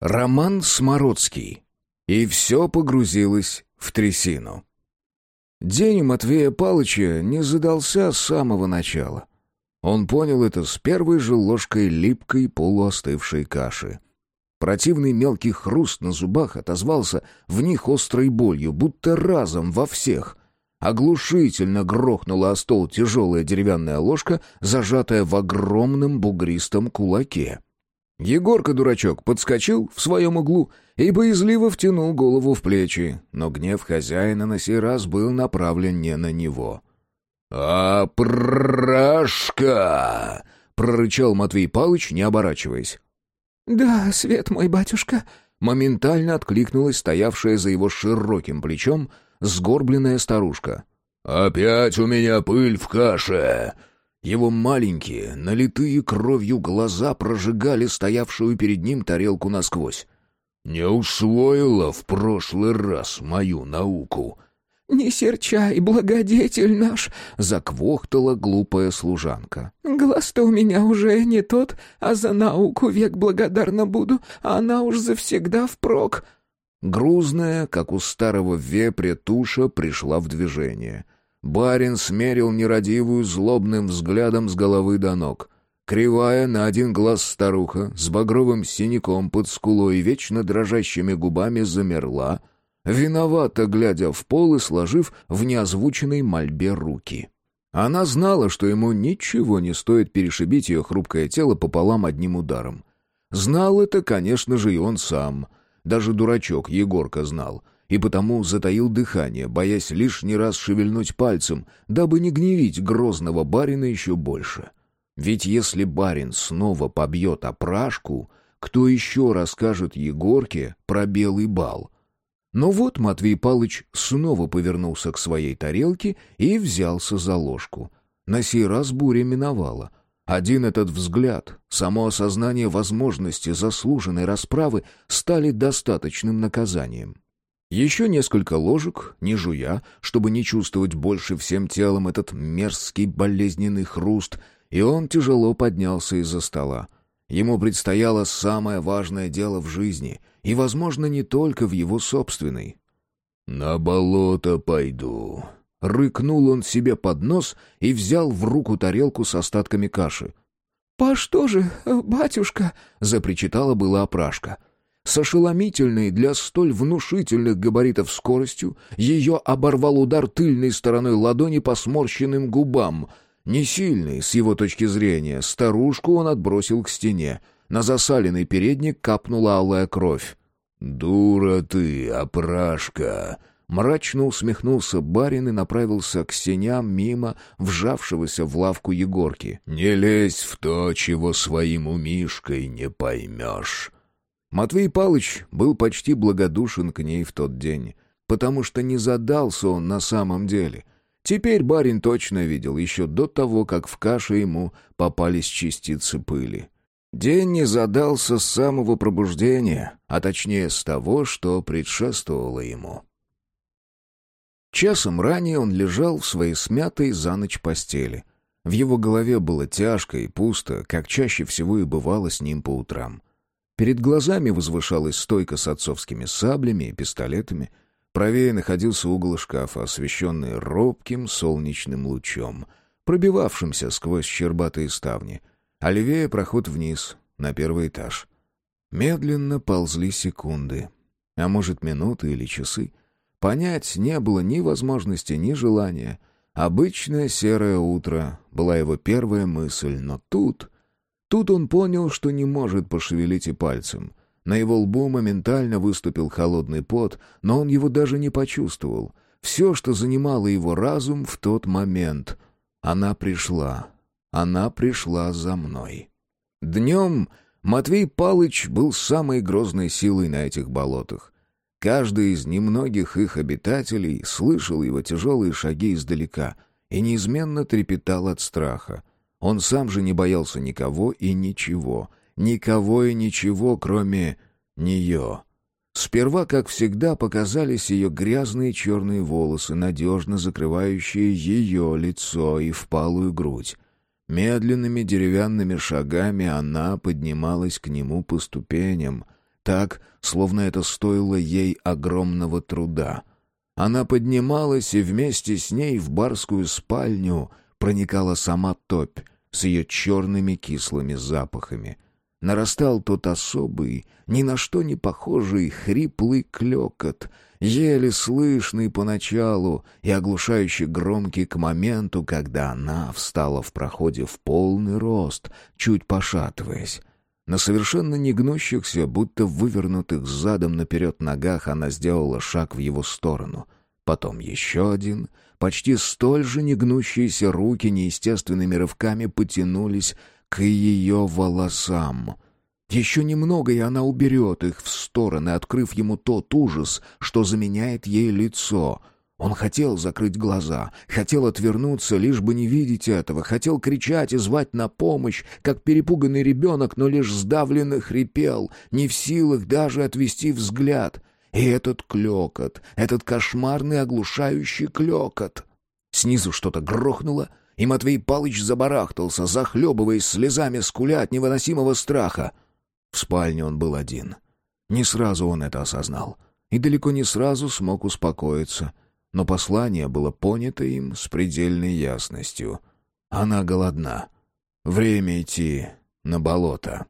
Роман Смородский. И все погрузилось в трясину. День у Матвея Палыча не задался с самого начала. Он понял это с первой же ложкой липкой полуостывшей каши. Противный мелкий хруст на зубах отозвался в них острой болью, будто разом во всех. Оглушительно грохнула о стол тяжелая деревянная ложка, зажатая в огромном бугристом кулаке. Егорка-дурачок подскочил в своем углу и боязливо втянул голову в плечи, но гнев хозяина на сей раз был направлен не на него. «Опрашка!» — прорычал Матвей Палыч, не оборачиваясь. «Да, свет мой, батюшка!» — моментально откликнулась стоявшая за его широким плечом сгорбленная старушка. «Опять у меня пыль в каше!» Его маленькие, налитые кровью глаза прожигали стоявшую перед ним тарелку насквозь. «Не усвоила в прошлый раз мою науку». «Не серчай, благодетель наш!» — заквохтала глупая служанка. «Глаз-то у меня уже не тот, а за науку век благодарна буду, а она уж завсегда впрок». Грузная, как у старого вепря, туша пришла в движение. Барин смерил нерадивую злобным взглядом с головы до ног. Кривая на один глаз старуха с багровым синяком под скулой и вечно дрожащими губами замерла, виновато глядя в пол и сложив в неозвученной мольбе руки. Она знала, что ему ничего не стоит перешибить ее хрупкое тело пополам одним ударом. Знал это, конечно же, и он сам. Даже дурачок Егорка знал. И потому затаил дыхание, боясь лишний раз шевельнуть пальцем, дабы не гневить грозного барина еще больше. Ведь если барин снова побьет опрашку, кто еще расскажет Егорке про белый бал? Но вот Матвей Палыч снова повернулся к своей тарелке и взялся за ложку. На сей раз буря миновала. Один этот взгляд, само осознание возможности заслуженной расправы стали достаточным наказанием. Еще несколько ложек, не жуя, чтобы не чувствовать больше всем телом этот мерзкий болезненный хруст, и он тяжело поднялся из-за стола. Ему предстояло самое важное дело в жизни, и, возможно, не только в его собственной. «На болото пойду», — рыкнул он себе под нос и взял в руку тарелку с остатками каши. «По что же, батюшка?» — запричитала была опрашка. С ошеломительной для столь внушительных габаритов скоростью ее оборвал удар тыльной стороной ладони по сморщенным губам. Не сильный, с его точки зрения, старушку он отбросил к стене. На засаленный передник капнула алая кровь. «Дура ты, опрашка!» Мрачно усмехнулся барин и направился к сеням мимо вжавшегося в лавку Егорки. «Не лезь в то, чего своим умишкой не поймешь». Матвей Палыч был почти благодушен к ней в тот день, потому что не задался он на самом деле. Теперь барин точно видел, еще до того, как в каше ему попались частицы пыли. День не задался с самого пробуждения, а точнее с того, что предшествовало ему. Часом ранее он лежал в своей смятой за ночь постели. В его голове было тяжко и пусто, как чаще всего и бывало с ним по утрам. Перед глазами возвышалась стойка с отцовскими саблями и пистолетами. Правее находился угол шкафа, освещенный робким солнечным лучом, пробивавшимся сквозь щербатые ставни, а левее проход вниз, на первый этаж. Медленно ползли секунды, а может, минуты или часы. Понять не было ни возможности, ни желания. Обычное серое утро была его первая мысль, но тут он понял, что не может пошевелить и пальцем. На его лбу моментально выступил холодный пот, но он его даже не почувствовал. Все, что занимало его разум в тот момент. Она пришла за мной. Днем Матвей Палыч был самой грозной силой на этих болотах. Каждый из немногих их обитателей слышал его тяжелые шаги издалека и неизменно трепетал от страха. Он сам же не боялся никого и ничего, кроме нее. Сперва, как всегда, показались ее грязные черные волосы, надежно закрывающие ее лицо и впалую грудь. Медленными деревянными шагами она поднималась к нему по ступеням, так, словно это стоило ей огромного труда. Она поднималась, и вместе с ней в барскую спальню проникала сама топь с ее черными кислыми запахами. Нарастал тот особый, ни на что не похожий хриплый клёкот, еле слышный поначалу и оглушающе громкий к моменту, когда она встала в проходе в полный рост, чуть пошатываясь. На совершенно негнущихся, будто вывернутых задом наперед ногах она сделала шаг в его сторону. Потом еще один. Почти столь же негнущиеся руки неестественными рывками потянулись к ее волосам. Еще немного, и она уберет их в стороны, открыв ему тот ужас, что заменяет ей лицо. Он хотел закрыть глаза, хотел отвернуться, лишь бы не видеть этого, хотел кричать и звать на помощь, как перепуганный ребенок, но лишь сдавленно хрипел, не в силах даже отвести взгляд. И этот клёкот, этот кошмарный оглушающий клёкот. Снизу что-то грохнуло, и Матвей Палыч забарахтался, захлебываясь слезами, скуля от невыносимого страха. В спальне он был один. Не сразу он это осознал, и далеко не сразу смог успокоиться. Но послание было понято им с предельной ясностью. Она голодна. Время идти на болото.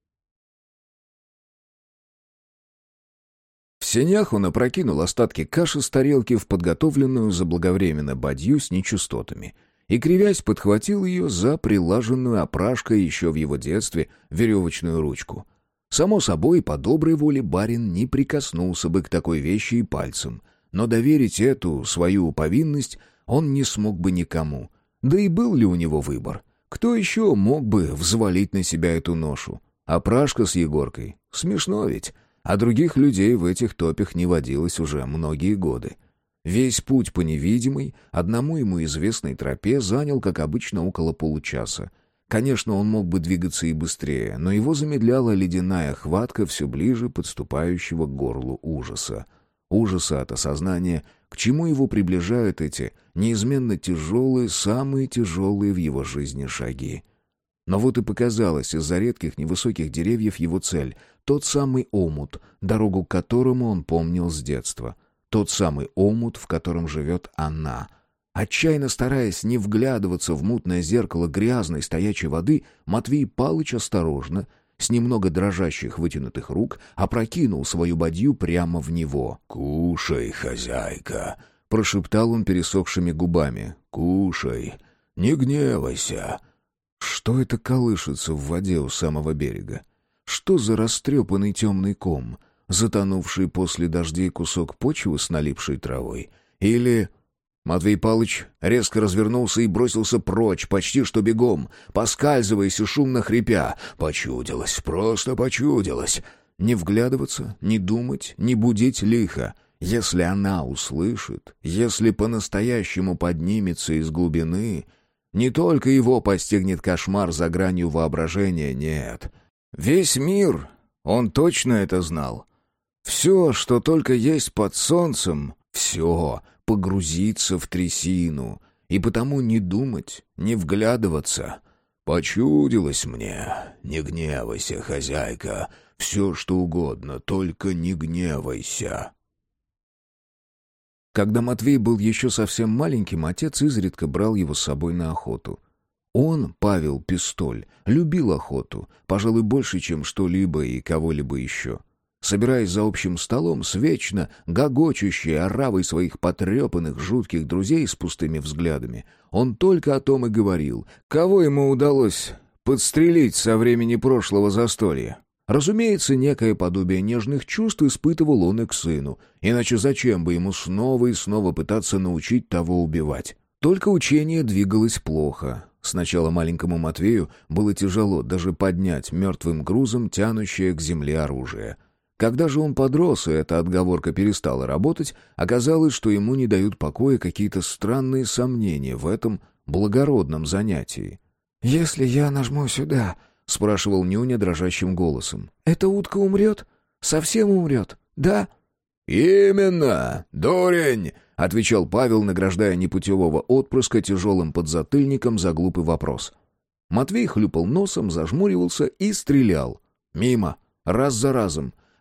В сенях он опрокинул остатки каши с тарелки в подготовленную заблаговременно бадью с нечистотами и, кривясь, подхватил ее за прилаженную опрашкой еще в его детстве веревочную ручку. Само собой, по доброй воле барин не прикоснулся бы к такой вещи и пальцем, но доверить эту свою повинность он не смог бы никому. Да и был ли у него выбор? Кто еще мог бы взвалить на себя эту ношу? Опрашка с Егоркой. Смешно ведь. А других людей в этих топях не водилось уже многие годы. Весь путь по невидимой, одному ему известной тропе занял, как обычно, около получаса. Конечно, он мог бы двигаться и быстрее, но его замедляла ледяная хватка все ближе подступающего к горлу ужаса. Ужаса от осознания, к чему его приближают эти неизменно тяжелые, самые тяжелые в его жизни шаги. Но вот и показалась из-за редких невысоких деревьев его цель — тот самый омут, дорогу к которому он помнил с детства. Тот самый омут, в котором живет она. Отчаянно стараясь не вглядываться в мутное зеркало грязной стоячей воды, Матвей Палыч осторожно, с немного дрожащих вытянутых рук, опрокинул свою бадью прямо в него. «Кушай, хозяйка!» — прошептал он пересохшими губами. «Кушай! Не гневайся!» Что это колышется в воде у самого берега? Что за растрепанный темный ком, затонувший после дождей кусок почвы с налипшей травой? Или... Матвей Палыч резко развернулся и бросился прочь, почти что бегом, поскальзываясь и шумно хрипя. Почудилось, просто почудилось. Не вглядываться, не думать, не будить лихо. Если она услышит, если по-настоящему поднимется из глубины, не только его постигнет кошмар за гранью воображения, нет. Весь мир, он точно это знал. Все, что только есть под солнцем, все погрузиться в трясину, и потому не думать, не вглядываться. «Почудилось мне, не гневайся, хозяйка, все что угодно, только не гневайся». Когда Матвей был еще совсем маленьким, отец изредка брал его с собой на охоту. Он, Павел Пистоль, любил охоту, пожалуй, больше, чем что-либо и кого-либо еще. Собираясь за общим столом с вечно гогочущей оравой своих потрепанных жутких друзей с пустыми взглядами, он только о том и говорил, кого ему удалось подстрелить со времени прошлого застолья. Разумеется, некое подобие нежных чувств испытывал он и к сыну, иначе зачем бы ему снова и снова пытаться научить того убивать? Только учение двигалось плохо. Сначала маленькому Матвею было тяжело даже поднять мертвым грузом тянущее к земле оружие. Когда же он подрос, и эта отговорка перестала работать, оказалось, что ему не дают покоя какие-то странные сомнения в этом благородном занятии. «Если я нажму сюда...» — спрашивал Нюня дрожащим голосом. «Эта утка умрет? Совсем умрет? Да?» «Именно, дурень!» — отвечал Павел, награждая непутевого отпрыска тяжелым подзатыльником за глупый вопрос. Матвей хлюпал носом, зажмуривался и стрелял. Мимо, раз за разом.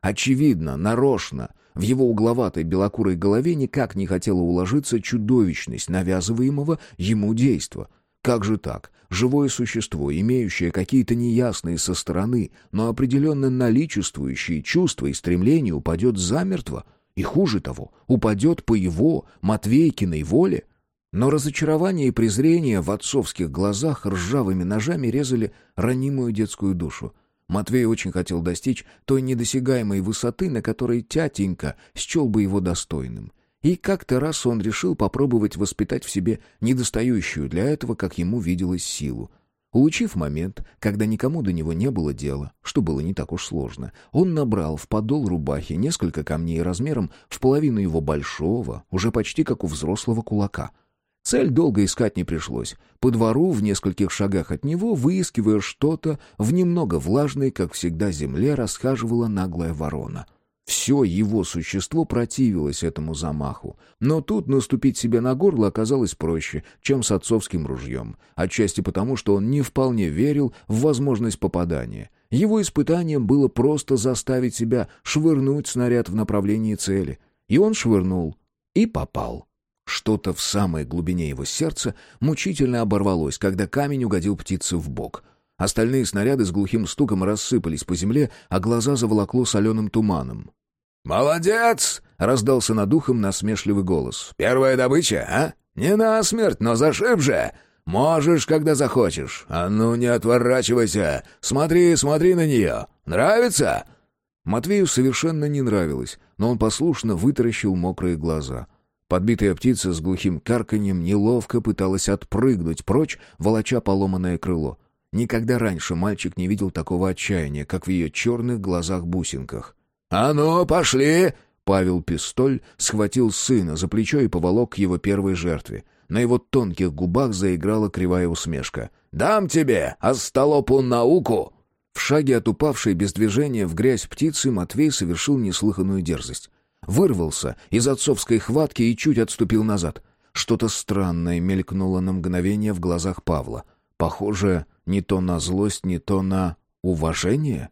Очевидно, нарочно. В его угловатой белокурой голове никак не хотела уложиться чудовищность навязываемого ему действа. Как же так? Живое существо, имеющее какие-то неясные со стороны, но определенно наличествующие чувства и стремления, упадет замертво? И хуже того, упадет по его, Матвейкиной воле? Но разочарование и презрение в отцовских глазах ржавыми ножами резали ранимую детскую душу. Матвей очень хотел достичь той недосягаемой высоты, на которой тятенька счел бы его достойным. И как-то раз он решил попробовать воспитать в себе недостающую для этого, как ему виделось, силу. Улучив момент, когда никому до него не было дела, что было не так уж сложно, он набрал в подол рубахи несколько камней размером в половину его большого, уже почти как у взрослого кулака. Цель долго искать не пришлось. По двору, в нескольких шагах от него, выискивая что-то, в немного влажной, как всегда, земле расхаживала наглая ворона. Все его существо противилось этому замаху. Но тут наступить себе на горло оказалось проще, чем с отцовским ружьем. Отчасти потому, что он не вполне верил в возможность попадания. Его испытанием было просто заставить себя швырнуть снаряд в направлении цели. И он швырнул. И попал. Что-то в самой глубине его сердца мучительно оборвалось, когда камень угодил птице в бок. Остальные снаряды с глухим стуком рассыпались по земле, а глаза заволокло соленым туманом. «Молодец!» — раздался над ухом насмешливый голос. «Первая добыча, а? Не насмерть, но зашиб же! Можешь, когда захочешь. А ну не отворачивайся! Смотри, смотри на нее! Нравится?» Матвею совершенно не нравилось, но он послушно вытаращил мокрые глаза. Подбитая птица с глухим карканьем неловко пыталась отпрыгнуть прочь, волоча поломанное крыло. Никогда раньше мальчик не видел такого отчаяния, как в ее черных глазах-бусинках. «А ну, пошли!» Павел Пистоль схватил сына за плечо и поволок к его первой жертве. На его тонких губах заиграла кривая усмешка. «Дам тебе, остолопу, науку!» В шаге от упавшей без движения в грязь птицы Матвей совершил неслыханную дерзость. Вырвался из отцовской хватки и чуть отступил назад. Что-то странное мелькнуло на мгновение в глазах Павла. Похоже, не то на злость, не то на уважение.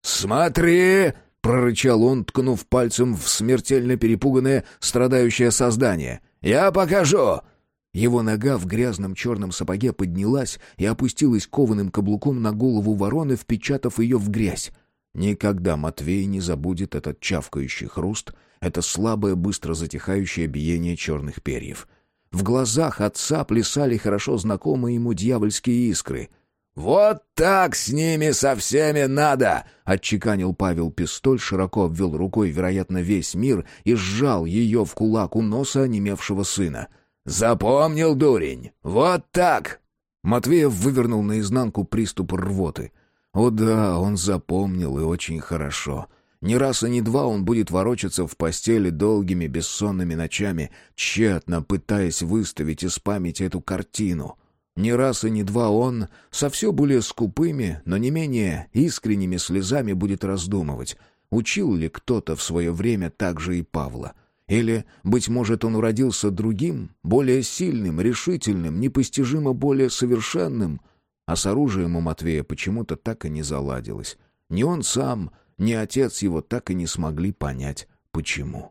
«Смотри!» — прорычал он, ткнув пальцем в смертельно перепуганное, страдающее создание. «Я покажу!» Его нога в грязном черном сапоге поднялась и опустилась кованым каблуком на голову вороны, впечатав ее в грязь. Никогда Матвей не забудет этот чавкающий хруст, это слабое, быстро затихающее биение черных перьев. В глазах отца плясали хорошо знакомые ему дьявольские искры. «Вот так с ними со всеми надо!» — отчеканил Павел Пистоль, широко обвел рукой, вероятно, весь мир, и сжал ее в кулак у носа онемевшего сына. «Запомнил, дурень? Вот так!» Матвеев вывернул наизнанку приступ рвоты. О да, он запомнил, и очень хорошо. Ни раз и ни два он будет ворочаться в постели долгими бессонными ночами, тщетно пытаясь выставить из памяти эту картину. Ни раз и ни два он со все более скупыми, но не менее искренними слезами будет раздумывать, учил ли кто-то в свое время так же и Павла. Или, быть может, он уродился другим, более сильным, решительным, непостижимо более совершенным. А с оружием у Матвея почему-то так и не заладилось. Ни он сам, ни отец его так и не смогли понять, почему.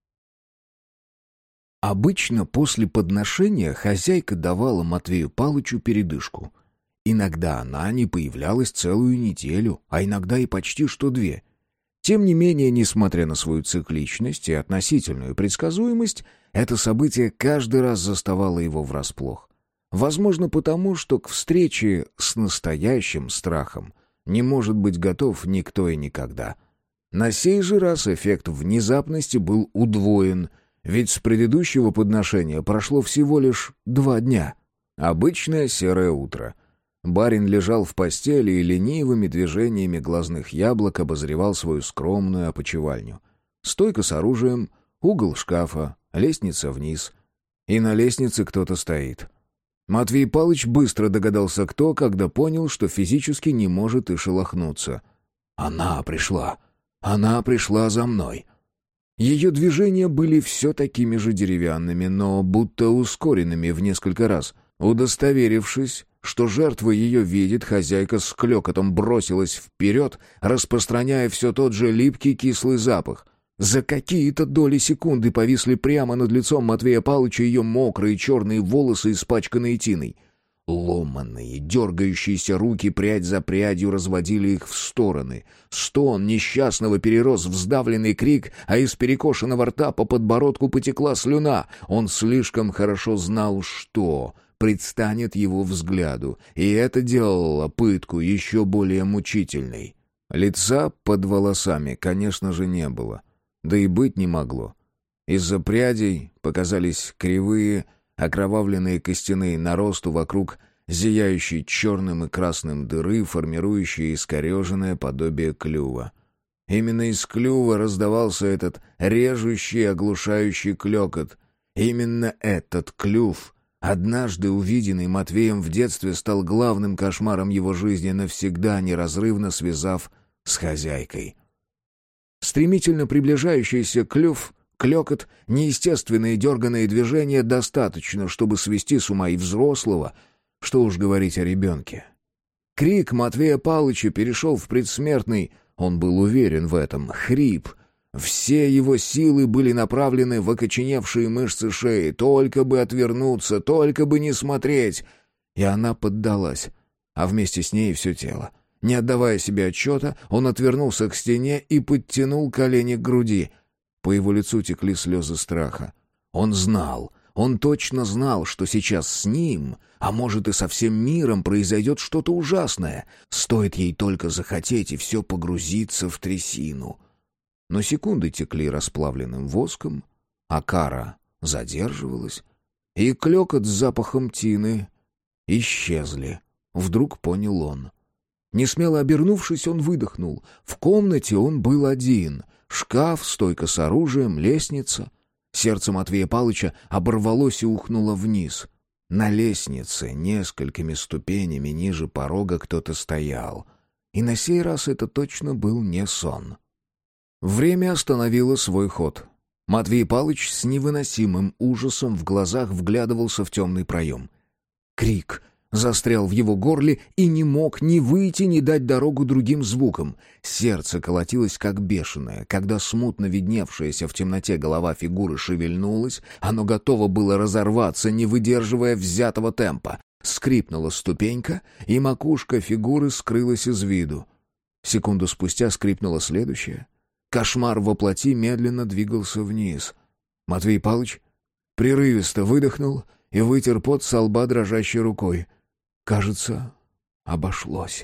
Обычно после подношения хозяйка давала Матвею Палычу передышку. Иногда она не появлялась целую неделю, а иногда и почти что 2. Тем не менее, несмотря на свою цикличность и относительную предсказуемость, это событие каждый раз заставало его врасплох. Возможно, потому, что к встрече с настоящим страхом не может быть готов никто и никогда. На сей же раз эффект внезапности был удвоен, ведь с предыдущего подношения прошло всего лишь 2 дня. Обычное серое утро. Барин лежал в постели и ленивыми движениями глазных яблок обозревал свою скромную опочивальню. Стойка с оружием, угол шкафа, лестница вниз. И на лестнице кто-то стоит. Матвей Палыч быстро догадался, кто, когда понял, что физически не может и шелохнуться. «Она пришла! Она пришла за мной!» Ее движения были все такими же деревянными, но будто ускоренными в несколько раз. Удостоверившись, что жертва ее видит, хозяйка с клёкотом бросилась вперед, распространяя все тот же липкий кислый запах. За какие-то доли секунды повисли прямо над лицом Матвея Павловича ее мокрые черные волосы, испачканные тиной. Ломаные, дергающиеся руки прядь за прядью разводили их в стороны. Стон несчастного перерос в сдавленный крик, а из перекошенного рта по подбородку потекла слюна. Он слишком хорошо знал, что предстанет его взгляду, и это делало пытку еще более мучительной. Лица под волосами, конечно же, не было. Да и быть не могло. Из-за прядей показались кривые, окровавленные костяные наросты вокруг зияющей черным и красным дыры, формирующие искореженное подобие клюва. Именно из клюва раздавался этот режущий, оглушающий клёкот. Именно этот клюв, однажды увиденный Матвеем в детстве, стал главным кошмаром его жизни, навсегда неразрывно связав с хозяйкой. Стремительно приближающийся клюв, клёкот, неестественные дерганные движения достаточно, чтобы свести с ума и взрослого, что уж говорить о ребенке. Крик Матвея Павловича перешел в предсмертный, он был уверен в этом, хрип. Все его силы были направлены в окоченевшие мышцы шеи, только бы отвернуться, только бы не смотреть. И она поддалась, а вместе с ней все тело. Не отдавая себе отчета, он отвернулся к стене и подтянул колени к груди. По его лицу текли слезы страха. Он знал, он точно знал, что сейчас с ним, а может и со всем миром, произойдет что-то ужасное. Стоит ей только захотеть, и все погрузится в трясину. Но секунды текли расплавленным воском, а кара задерживалась, и клёкот с запахом тины исчезли. Вдруг понял он. Несмело обернувшись, он выдохнул. В комнате он был один. Шкаф, стойка с оружием, лестница. Сердце Матвея Павловича оборвалось и ухнуло вниз. На лестнице, несколькими ступенями ниже порога, кто-то стоял. И на сей раз это точно был не сон. Время остановило свой ход. Матвей Павлович с невыносимым ужасом в глазах вглядывался в темный проем. Крик застрял в его горле и не мог ни выйти, ни дать дорогу другим звукам. Сердце колотилось как бешеное. Когда смутно видневшаяся в темноте голова фигуры шевельнулась, оно готово было разорваться, не выдерживая взятого темпа. Скрипнула ступенька, и макушка фигуры скрылась из виду. Секунду спустя скрипнула следующая. Кошмар во плоти медленно двигался вниз. Матвей Павлович прерывисто выдохнул и вытер пот со лба дрожащей рукой. Кажется, обошлось.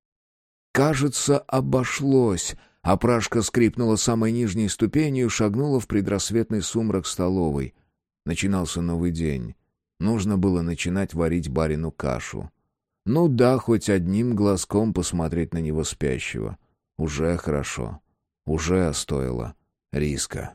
Кажется, обошлось. Опрашка скрипнула самой нижней ступенью и шагнула в предрассветный сумрак столовой. Начинался новый день. Нужно было начинать варить барину кашу. Ну да, хоть одним глазком посмотреть на него спящего. Уже хорошо. Уже стоило риска.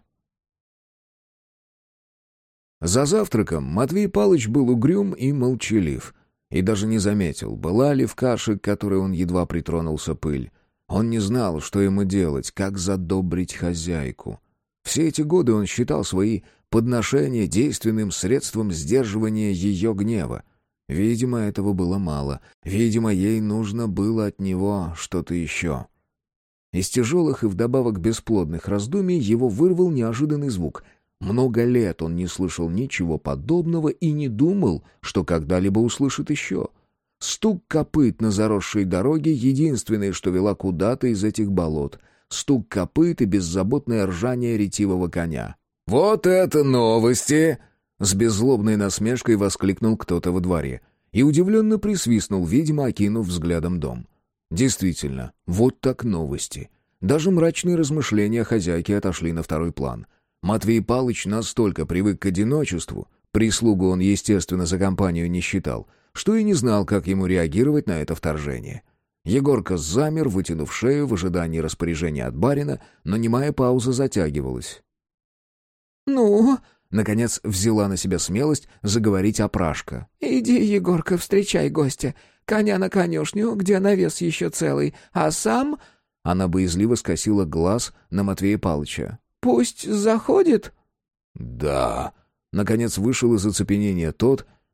За завтраком Матвей Павлович был угрюм и молчалив. И даже не заметил, была ли в каше, к которой он едва притронулся, пыль. Он не знал, что ему делать, как задобрить хозяйку. Все эти годы он считал свои подношения действенным средством сдерживания ее гнева. Видимо, этого было мало. Видимо, ей нужно было от него что-то еще. Из тяжелых и вдобавок бесплодных раздумий его вырвал неожиданный звук. Много лет он не слышал ничего подобного и не думал, что когда-либо услышит еще. Стук копыт на заросшей дороге — единственное, что вела куда-то из этих болот. Стук копыт и беззаботное ржание ретивого коня. «Вот это новости!» — с беззлобной насмешкой воскликнул кто-то во дворе. И удивленно присвистнул, видимо, окинув взглядом дом. Действительно, вот так новости. Даже мрачные размышления хозяйки отошли на второй план. Матвей Павлович настолько привык к одиночеству, прислугу он, естественно, за компанию не считал, что и не знал, как ему реагировать на это вторжение. Егорка замер, вытянув шею в ожидании распоряжения от барина, но немая пауза затягивалась. «Ну?» — наконец взяла на себя смелость заговорить опрашка. «Иди, Егорка, встречай гостя. Коня на конюшню, где навес еще целый, а сам...» Она боязливо скосила глаз на Матвея Павловича. «Пусть заходит». «Да». Наконец вышел из оцепенения тот,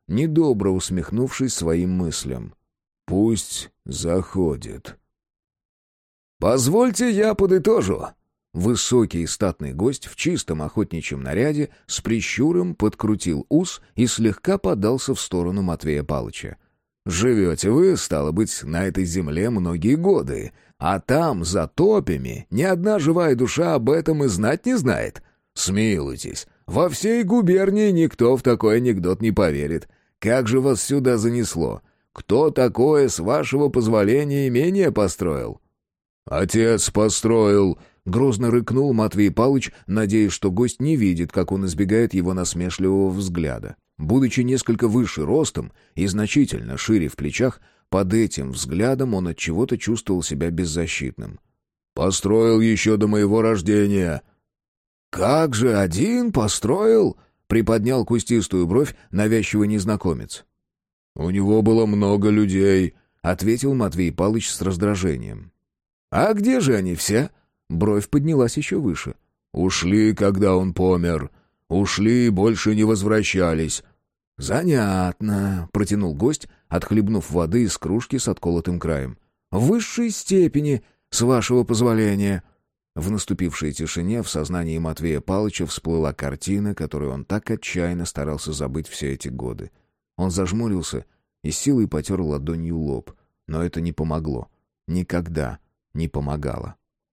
недобро усмехнувшись своим мыслям. «Пусть заходит». «Позвольте я подытожу». Высокий и статный гость в чистом охотничьем наряде с прищуром подкрутил ус и слегка подался в сторону Матвея Палыча. «Живете вы, стало быть, на этой земле многие годы, а там, за топями, ни одна живая душа об этом и знать не знает. Смилуйтесь, во всей губернии никто в такой анекдот не поверит. Как же вас сюда занесло? Кто такое, с вашего позволения, имение построил?» «Отец построил», — грозно рыкнул Матвей Палыч, надеясь, что гость не видит, как он избегает его насмешливого взгляда. Будучи несколько выше ростом и значительно шире в плечах, под этим взглядом он отчего-то чувствовал себя беззащитным. «Построил еще до моего рождения». «Как же один построил?» — приподнял кустистую бровь навязчивый незнакомец. «У него было много людей», — ответил Матвей Палыч с раздражением. «А где же они все?» Бровь поднялась еще выше. «Ушли, когда он помер. Ушли и больше не возвращались». «Занятно», — протянул гость, отхлебнув воды из кружки с отколотым краем. «В высшей степени, с вашего позволения». В наступившей тишине в сознании Матвея Палыча всплыла картина, которую он так отчаянно старался забыть все эти годы. Он зажмурился и силой потер ладонью лоб, но это не помогло. Никогда не помогало.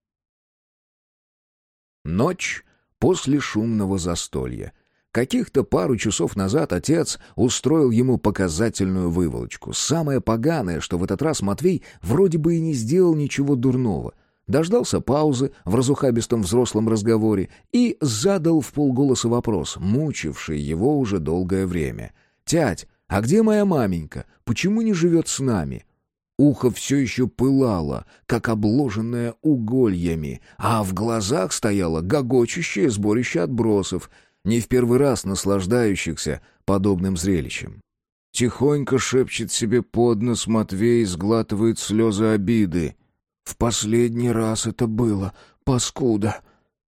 Ночь после шумного застолья. Каких-то пару часов назад отец устроил ему показательную выволочку. Самое поганое, что в этот раз Матвей вроде бы и не сделал ничего дурного. Дождался паузы в разухабистом взрослом разговоре и задал вполголоса вопрос, мучивший его уже долгое время. «Тядь, а где моя маменька? Почему не живет с нами?» Ухо все еще пылало, как обложенное угольями, а в глазах стояло гогочущее сборище отбросов, не в первый раз наслаждающихся подобным зрелищем. Тихонько шепчет себе под нос Матвей, сглатывает слезы обиды. «В последний раз это было, паскуда!»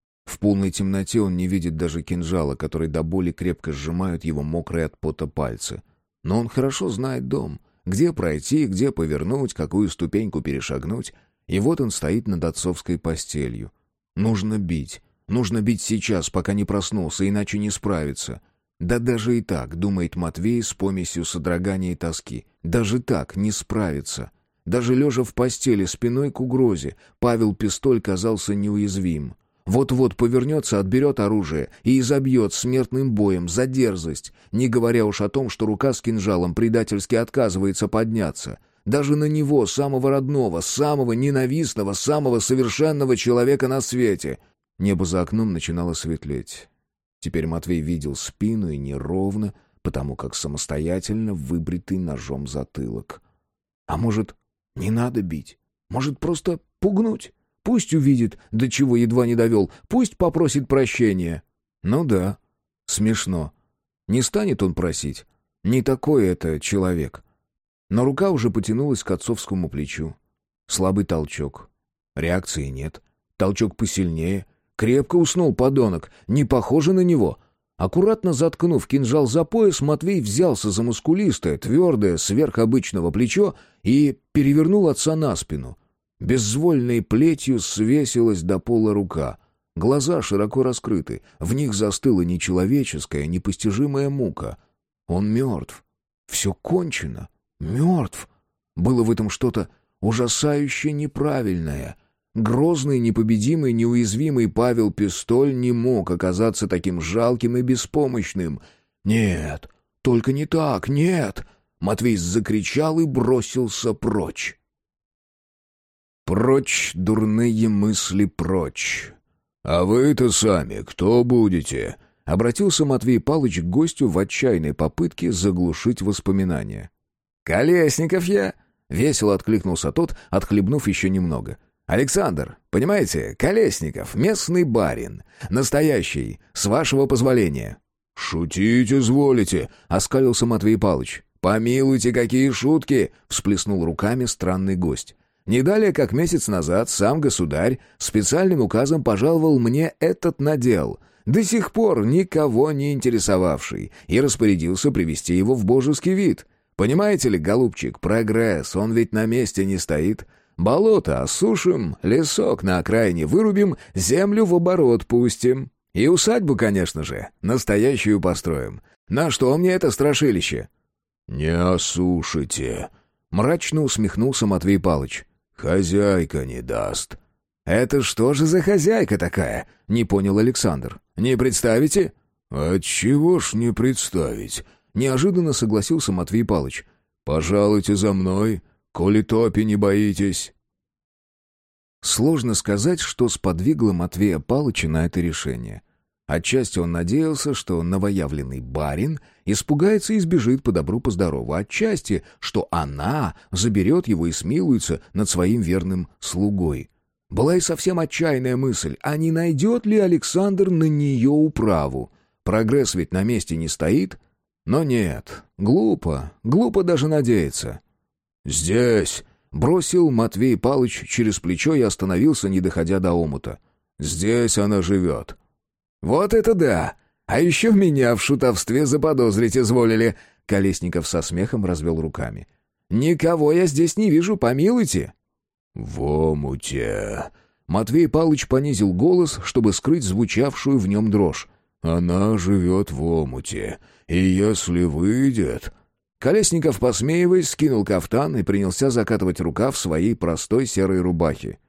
В полной темноте он не видит даже кинжала, который до боли крепко сжимают его мокрые от пота пальцы. Но он хорошо знает дом. Где пройти, где повернуть, какую ступеньку перешагнуть. И вот он стоит над отцовской постелью. Нужно бить сейчас, пока не проснулся, иначе не справится. Да даже и так, думает Матвей с помесью содрогания и тоски. Даже так не справится. Даже лежа в постели спиной к угрозе, Павел Пистоль казался неуязвим. Вот-вот повернется, отберет оружие и изобьет смертным боем за дерзость, не говоря уж о том, что рука с кинжалом предательски отказывается подняться. Даже на него, самого родного, самого ненавистного, самого совершенного человека на свете. Небо за окном начинало светлеть. Теперь Матвей видел спину и неровно, потому как самостоятельно выбритый ножом затылок. А может, не надо бить? Может, просто пугнуть? Пусть увидит, до чего едва не довел, пусть попросит прощения. Ну да, смешно. Не станет он просить. Не такой это человек. Но рука уже потянулась к отцовскому плечу. Слабый толчок. Реакции нет. Толчок посильнее. Крепко уснул подонок. Не похоже на него. Аккуратно заткнув кинжал за пояс, Матвей взялся за мускулистое, твердое, сверхобычного плечо и перевернул отца на спину. Безвольной плетью свесилась до пола рука. Глаза широко раскрыты. В них застыла нечеловеческая, непостижимая мука. Он мертв. Все кончено. Мертв. Было в этом что-то ужасающе неправильное. Грозный, непобедимый, неуязвимый Павел Пистоль не мог оказаться таким жалким и беспомощным. «Нет, только не так, нет!» Матвей закричал и бросился прочь. «Прочь, дурные мысли, прочь! А вы-то сами кто будете?» — обратился Матвей Палыч к гостю в отчаянной попытке заглушить воспоминания. «Колесников я!» — весело откликнулся тот, отхлебнув еще немного. «Александр, понимаете, Колесников, местный барин, настоящий, с вашего позволения». «Шутить изволите», — оскалился Матвей Палыч. «Помилуйте, какие шутки!» — всплеснул руками странный гость. Не далее, как месяц назад, сам государь специальным указом пожаловал мне этот надел, до сих пор никого не интересовавший, и распорядился привести его в божеский вид. Понимаете ли, голубчик, прогресс, он ведь на месте не стоит. Болото осушим, лесок на окраине вырубим, землю в оборот пустим. И усадьбу, конечно же, настоящую построим. На что мне это страшилище?» «Не осушите», — мрачно усмехнулся Матвей Палыч. «Хозяйка не даст». «Это что же за хозяйка такая?» — не понял Александр. «Не представите?» «Отчего ж не представить?» — неожиданно согласился Матвей Палыч. «Пожалуйте за мной, коли топи не боитесь». Сложно сказать, что сподвигло Матвея Палыча на это решение. Отчасти он надеялся, что новоявленный барин испугается и сбежит по добру по здорову, отчасти, что она заберет его и смилуется над своим верным слугой. Была и совсем отчаянная мысль, а не найдет ли Александр на нее управу? Прогресс ведь на месте не стоит. Но нет, глупо даже надеяться. «Здесь!» — бросил Матвей Палыч через плечо и остановился, не доходя до омута. «Здесь она живет». «Вот это да! А еще меня в шутовстве заподозрить изволили!» Колесников со смехом развел руками. «Никого я здесь не вижу, помилуйте!» «В омуте!» Матвей Палыч понизил голос, чтобы скрыть звучавшую в нем дрожь. «Она живет в омуте, и если выйдет...» Колесников, посмеиваясь, скинул кафтан и принялся закатывать рукав своей простой серой рубахи.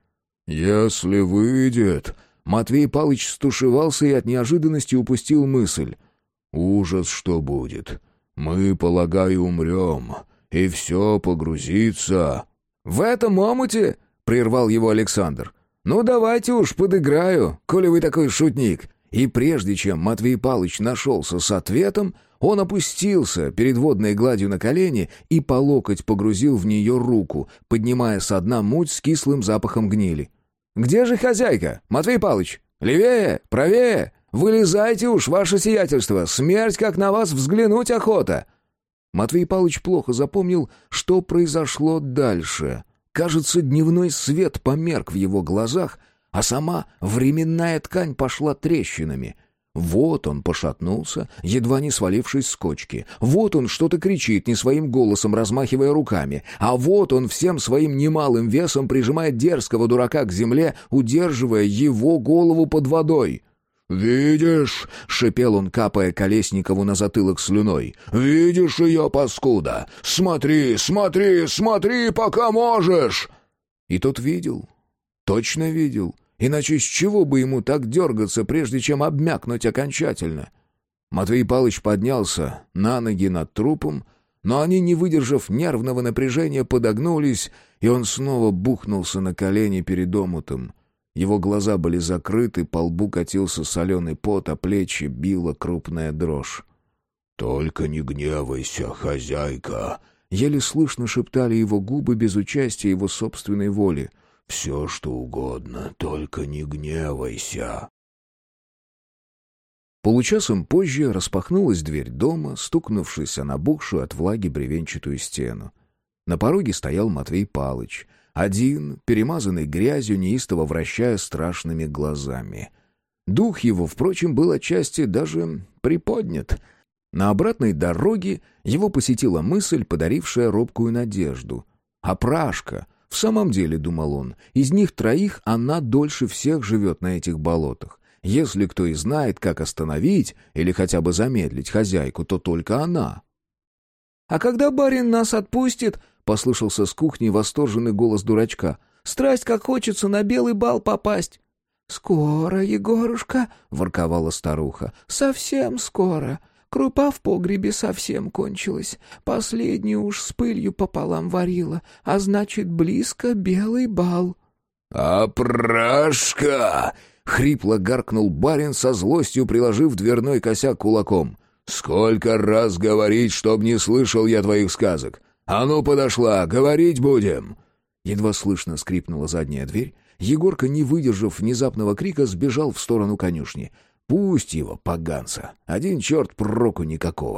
«Если выйдет...» Матвей Палыч стушевался и от неожиданности упустил мысль. «Ужас, что будет. Мы, полагаю, умрем, и все погрузится...» «В этом омуте?» — прервал его Александр. «Ну, давайте уж подыграю, коли вы такой шутник». И прежде чем Матвей Палыч нашелся с ответом, он опустился перед водной гладью на колени и по локоть погрузил в нее руку, поднимая со дна муть с кислым запахом гнили. «Где же хозяйка, Матвей Палыч? Левее, правее! Вылезайте уж, ваше сиятельство! Смерть, как на вас взглянуть охота!» Матвей Палыч плохо запомнил, что произошло дальше. Кажется, дневной свет померк в его глазах, а сама временная ткань пошла трещинами. Вот он пошатнулся, едва не свалившись с кочки. Вот он что-то кричит не своим голосом, размахивая руками. А вот он всем своим немалым весом прижимает дерзкого дурака к земле, удерживая его голову под водой. «Видишь?» — шипел он, капая Колесникову на затылок слюной. «Видишь ее, паскуда? Смотри, смотри, смотри, пока можешь!» И тот видел, точно видел. Иначе с чего бы ему так дергаться, прежде чем обмякнуть окончательно? Матвей Палыч поднялся на ноги над трупом, но они, не выдержав нервного напряжения, подогнулись, и он снова бухнулся на колени перед омутом. Его глаза были закрыты, по лбу катился соленый пот, а плечи била крупная дрожь. «Только не гневайся, хозяйка!» Еле слышно шептали его губы без участия его собственной воли. «Все, что угодно, только не гневайся». Получасом позже распахнулась дверь дома, стукнувшись о набухшую от влаги бревенчатую стену. На пороге стоял Матвей Палыч, один, перемазанный грязью, неистово вращая страшными глазами. Дух его, впрочем, был отчасти даже приподнят. На обратной дороге его посетила мысль, подарившая робкую надежду. «А Прашка...» В самом деле, думал он, из них троих она дольше всех живет на этих болотах. Если кто и знает, как остановить или хотя бы замедлить хозяйку, то только она. «А когда барин нас отпустит?» — послышался с кухни восторженный голос дурачка. «Страсть, как хочется на белый бал попасть!» «Скоро, Егорушка!» — ворковала старуха. «Совсем скоро. Крупа в погребе совсем кончилась. Последнюю уж с пылью пополам варила, а значит, близко белый бал». «А Прашка!» — хрипло гаркнул барин со злостью, приложив дверной косяк кулаком. «Сколько раз говорить, чтоб не слышал я твоих сказок! А ну, подошла, говорить будем!» Едва слышно скрипнула задняя дверь. Егорка, не выдержав внезапного крика, сбежал в сторону конюшни. Пусть его, поганца. Один черт, проку никакого.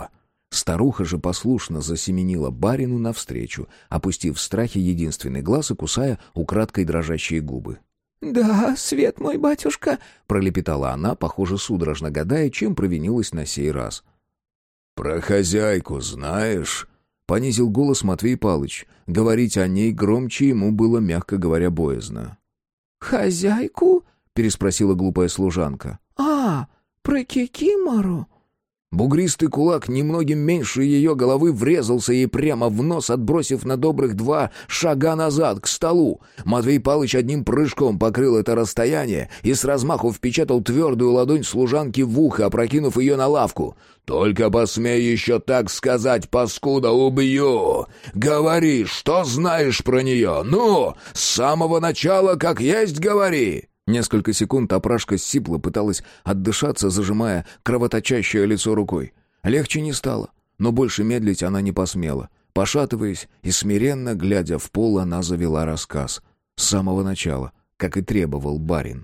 Старуха же послушно засеменила барину навстречу, опустив в страхе единственный глаз и кусая украдкой дрожащие губы. «Да, свет мой, батюшка», — пролепетала она, похоже, судорожно гадая, чем провинилась на сей раз. «Про хозяйку знаешь?» — понизил голос Матвей Палыч. Говорить о ней громче ему было, мягко говоря, боязно. «Хозяйку?» — переспросила глупая служанка. Про Кикимору?» Бугристый кулак немногим меньше ее головы врезался ей прямо в нос, отбросив на добрых 2 шага назад, к столу. Матвей Палыч одним прыжком покрыл это расстояние и с размаху впечатал твердую ладонь служанки в ухо, опрокинув ее на лавку. «Только посмей еще так сказать, паскуда, убью! Говори, что знаешь про нее? Ну, с самого начала как есть говори!» Несколько секунд опрашка сипло пыталась отдышаться, зажимая кровоточащее лицо рукой. Легче не стало, но больше медлить она не посмела. Пошатываясь и смиренно глядя в пол, она завела рассказ. С самого начала, как и требовал барин.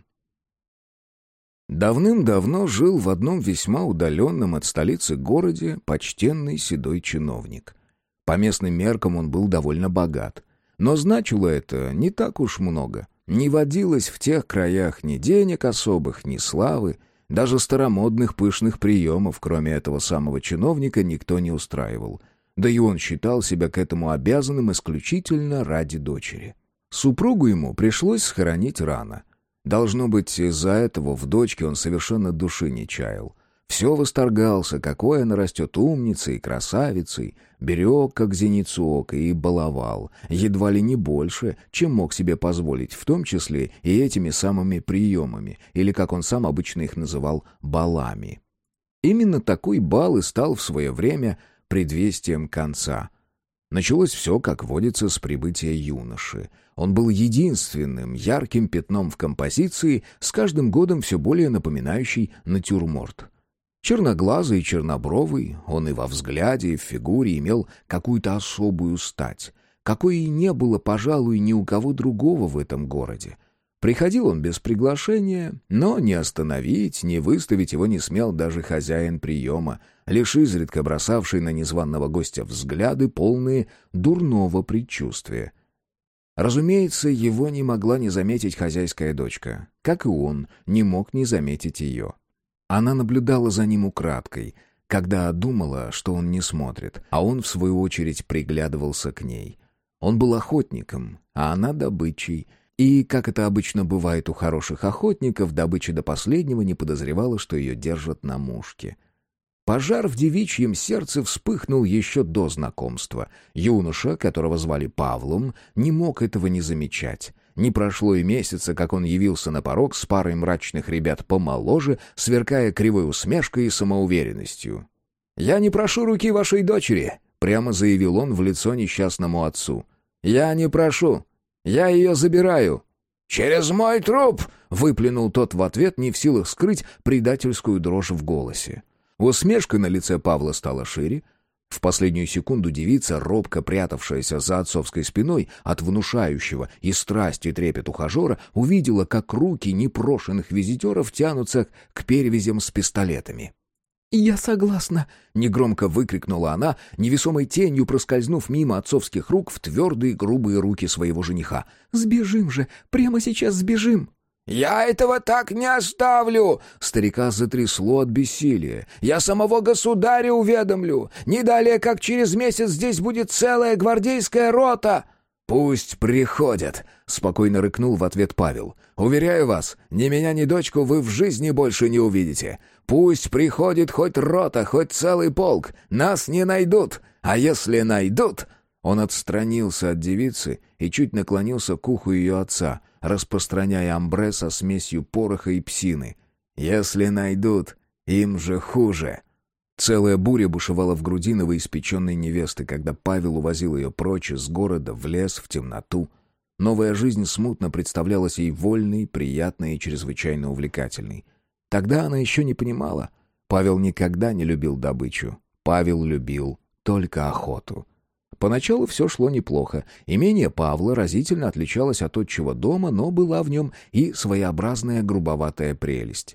Давным-давно жил в одном весьма удаленном от столицы городе почтенный седой чиновник. По местным меркам он был довольно богат. Но значило это не так уж много. Не водилось в тех краях ни денег особых, ни славы, даже старомодных пышных приемов, кроме этого самого чиновника, никто не устраивал. Да и он считал себя к этому обязанным исключительно ради дочери. Супругу ему пришлось схоронить рано. Должно быть, из-за этого в дочке он совершенно души не чаял. Все восторгался, какой она растет умницей и красавицей, берег, как зеницу ока, и баловал, едва ли не больше, чем мог себе позволить, в том числе и этими самыми приемами, или, как он сам обычно их называл, балами. Именно такой бал и стал в свое время предвестием конца. Началось все, как водится, с прибытия юноши. Он был единственным ярким пятном в композиции, с каждым годом все более напоминающий натюрморт. Черноглазый и чернобровый, он и во взгляде, и в фигуре имел какую-то особую стать, какой и не было, пожалуй, ни у кого другого в этом городе. Приходил он без приглашения, но ни остановить, ни выставить его не смел даже хозяин приема, лишь изредка бросавший на незваного гостя взгляды, полные дурного предчувствия. Разумеется, его не могла не заметить хозяйская дочка, как и он не мог не заметить ее. Она наблюдала за ним украдкой, когда думала, что он не смотрит, а он, в свою очередь, приглядывался к ней. Он был охотником, а она добычей, и, как это обычно бывает у хороших охотников, добыча до последнего не подозревала, что ее держат на мушке. Пожар в девичьем сердце вспыхнул еще до знакомства. Юноша, которого звали Павлом, не мог этого не замечать. Не прошло и месяца, как он явился на порог с парой мрачных ребят помоложе, сверкая кривой усмешкой и самоуверенностью. «Я не прошу руки вашей дочери», — прямо заявил он в лицо несчастному отцу. «Я не прошу. Я ее забираю». «Через мой труп!» — выплюнул тот в ответ, не в силах скрыть предательскую дрожь в голосе. Усмешка на лице Павла стала шире. В последнюю секунду девица, робко прятавшаяся за отцовской спиной от внушающего и страсти трепет ухажера, увидела, как руки непрошенных визитеров тянутся к перевязям с пистолетами. «Я согласна», — негромко выкрикнула она, невесомой тенью проскользнув мимо отцовских рук в твердые грубые руки своего жениха. «Сбежим же! Прямо сейчас сбежим!» «Я этого так не оставлю!» Старика затрясло от бессилия. «Я самого государя уведомлю! Не далее, как через месяц здесь будет целая гвардейская рота!» «Пусть приходят!» — спокойно рыкнул в ответ Павел. «Уверяю вас, ни меня, ни дочку вы в жизни больше не увидите. Пусть приходит хоть рота, хоть целый полк. Нас не найдут. А если найдут...» Он отстранился от девицы и чуть наклонился к уху ее отца, распространяя амбре со смесью пороха и псины. «Если найдут, им же хуже». Целая буря бушевала в груди новоиспеченной невесты, когда Павел увозил ее прочь из города в лес, в темноту. Новая жизнь смутно представлялась ей вольной, приятной и чрезвычайно увлекательной. Тогда она еще не понимала. Павел никогда не любил добычу. Павел любил только охоту. Поначалу все шло неплохо. Имение Павла разительно отличалось от отчего дома, но была в нем и своеобразная грубоватая прелесть.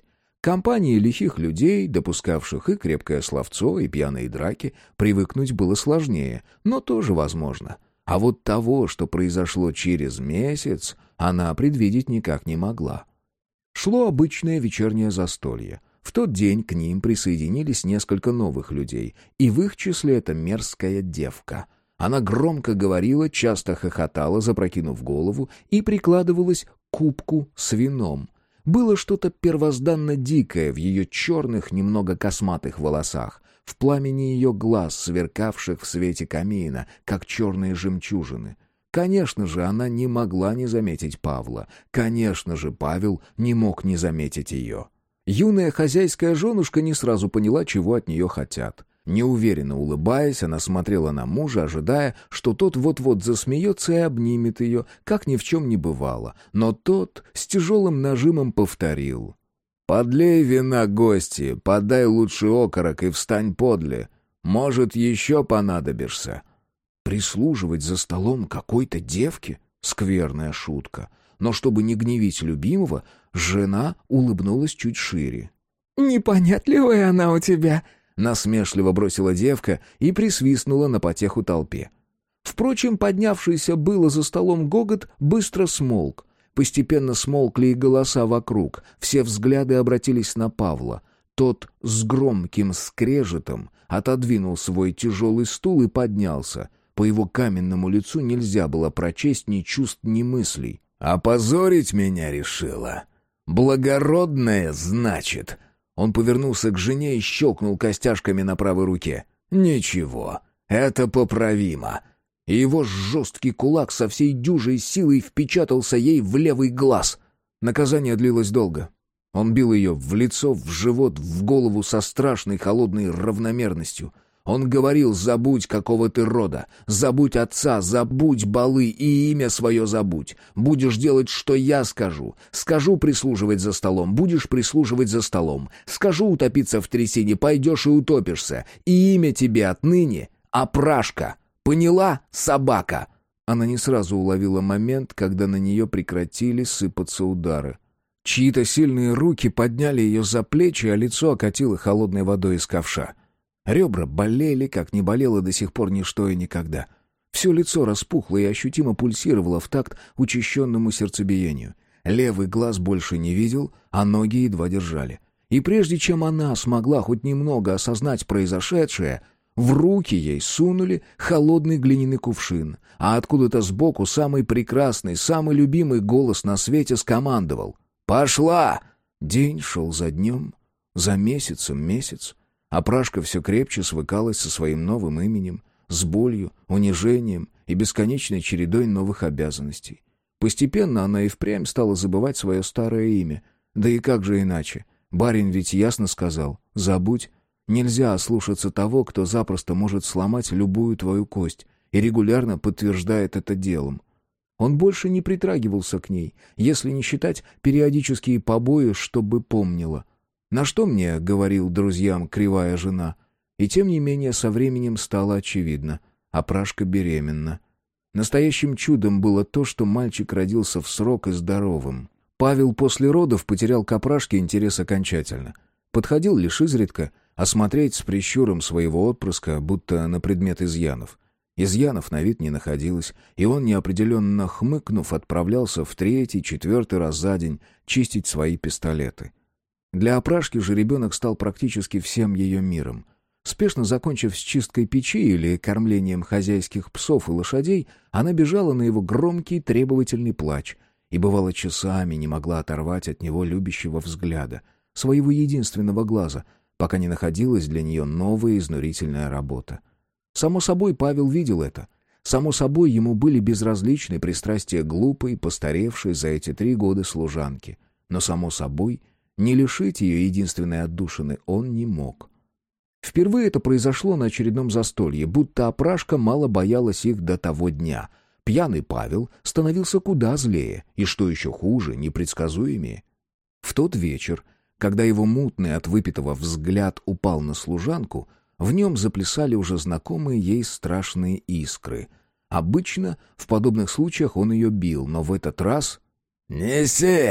Компании лихих людей, допускавших и крепкое словцо, и пьяные драки, привыкнуть было сложнее, но тоже возможно. А вот того, что произошло через месяц, она предвидеть никак не могла. Шло обычное вечернее застолье. В тот день к ним присоединились несколько новых людей, и в их числе эта мерзкая девка. Она громко говорила, часто хохотала, запрокинув голову, и прикладывалась к кубку с вином. Было что-то первозданно дикое в ее черных, немного косматых волосах, в пламени ее глаз, сверкавших в свете камина, как черные жемчужины. Конечно же, она не могла не заметить Павла. Конечно же, Павел не мог не заметить ее. Юная хозяйская женушка не сразу поняла, чего от нее хотят. Неуверенно улыбаясь, она смотрела на мужа, ожидая, что тот вот-вот засмеется и обнимет ее, как ни в чем не бывало. Но тот с тяжелым нажимом повторил: «Подлей вина, гости, подай лучше окорок и встань подле. Может, еще понадобишься». Прислуживать за столом какой-то девке? Скверная шутка. Но чтобы не гневить любимого, жена улыбнулась чуть шире. «Непонятливая она у тебя», — насмешливо бросила девка и присвистнула на потеху толпе. Впрочем, поднявшийся было за столом гогот быстро смолк. Постепенно смолкли и голоса вокруг, все взгляды обратились на Павла. Тот с громким скрежетом отодвинул свой тяжелый стул и поднялся. По его каменному лицу нельзя было прочесть ни чувств, ни мыслей. «Опозорить меня решила? Благородная, значит?» Он повернулся к жене и щелкнул костяшками на правой руке. «Ничего, это поправимо». И его жесткий кулак со всей дюжей силой впечатался ей в левый глаз. Наказание длилось долго. Он бил ее в лицо, в живот, в голову со страшной холодной равномерностью. Он говорил: «Забудь, какого ты рода, забудь отца, забудь балы и имя свое забудь. Будешь делать, что я скажу. Скажу прислуживать за столом, будешь прислуживать за столом. Скажу утопиться в трясине, пойдешь и утопишься. И имя тебе отныне Опрашка. Поняла, собака?» Она не сразу уловила момент, когда на нее прекратили сыпаться удары. Чьи-то сильные руки подняли ее за плечи, а лицо окатило холодной водой из ковша. Ребра болели, как не болело до сих пор ничто и никогда. Все лицо распухло и ощутимо пульсировало в такт учащенному сердцебиению. Левый глаз больше не видел, а ноги едва держали. И прежде чем она смогла хоть немного осознать произошедшее, в руки ей сунули холодный глиняный кувшин, а откуда-то сбоку самый прекрасный, самый любимый голос на свете скомандовал: «Пошла!» День шел за днем, за месяцем месяц. Опрашка все крепче свыкалась со своим новым именем, с болью, унижением и бесконечной чередой новых обязанностей. Постепенно она и впрямь стала забывать свое старое имя. Да и как же иначе? Барин ведь ясно сказал: «Забудь». Нельзя ослушаться того, кто запросто может сломать любую твою кость, и регулярно подтверждает это делом. Он больше не притрагивался к ней, если не считать периодические побои, чтобы помнила. «На что мне?» — говорил друзьям кривая жена. И тем не менее со временем стало очевидно: Опрашка беременна. Настоящим чудом было то, что мальчик родился в срок и здоровым. Павел после родов потерял к Опрашке интерес окончательно. Подходил лишь изредка, осмотреть с прищуром своего отпрыска, будто на предмет изъянов. Изъянов на вид не находилось, и он, неопределенно хмыкнув, отправлялся в 3-4 раз за день чистить свои пистолеты. Для Опрашки же ребенок стал практически всем ее миром. Спешно закончив с чисткой печи или кормлением хозяйских псов и лошадей, она бежала на его громкий требовательный плач и, бывало, часами не могла оторвать от него любящего взгляда, своего единственного глаза, пока не находилась для нее новая изнурительная работа. Само собой, Павел видел это. Само собой, ему были безразличны пристрастия глупой, постаревшей за эти 3 года служанки. Но, само собой, не лишить ее единственной отдушины он не мог. Впервые это произошло на очередном застолье, будто Опрашка мало боялась их до того дня. Пьяный Павел становился куда злее, и, что еще хуже, непредсказуемее. В тот вечер, когда его мутный от выпитого взгляд упал на служанку, в нем заплясали уже знакомые ей страшные искры. Обычно в подобных случаях он ее бил, но в этот раз... «Неси!»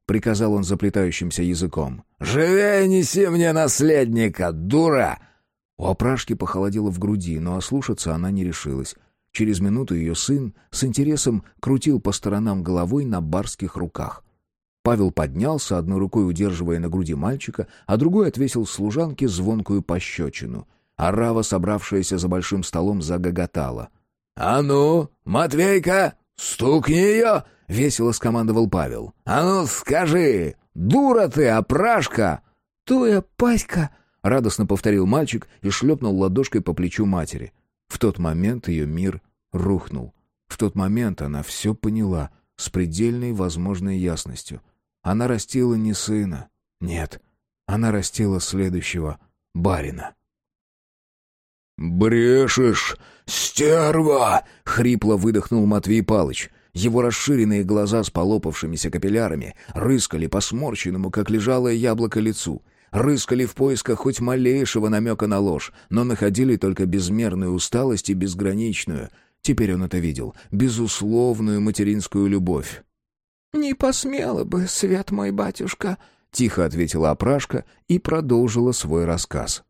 — приказал он заплетающимся языком. «Живей неси мне наследника, дура!» У Опрашки похолодело в груди, но ослушаться она не решилась. Через минуту ее сын с интересом крутил по сторонам головой на барских руках. Павел поднялся, одной рукой удерживая на груди мальчика, а другой отвесил служанке звонкую пощечину. Орава, собравшаяся за большим столом, загоготала. «А ну, Матвейка, стукни ее!» — весело скомандовал Павел. «А ну, скажи, дура ты, Опрашка!» «Туя, Паська!» — радостно повторил мальчик и шлепнул ладошкой по плечу матери. В тот момент ее мир рухнул. В тот момент она все поняла с предельной возможной ясностью. Она растила не сына. Нет, она растила следующего барина. «Брешешь, стерва!» — хрипло выдохнул Матвей Палыч. Его расширенные глаза с полопавшимися капиллярами рыскали по сморщенному, как лежалое яблоко, лицу. Рыскали в поисках хоть малейшего намека на ложь, но находили только безмерную усталость и безграничную, теперь он это видел, безусловную материнскую любовь. «Не посмела бы, свет мой батюшка», — тихо ответила Опрашка и продолжила свой рассказ.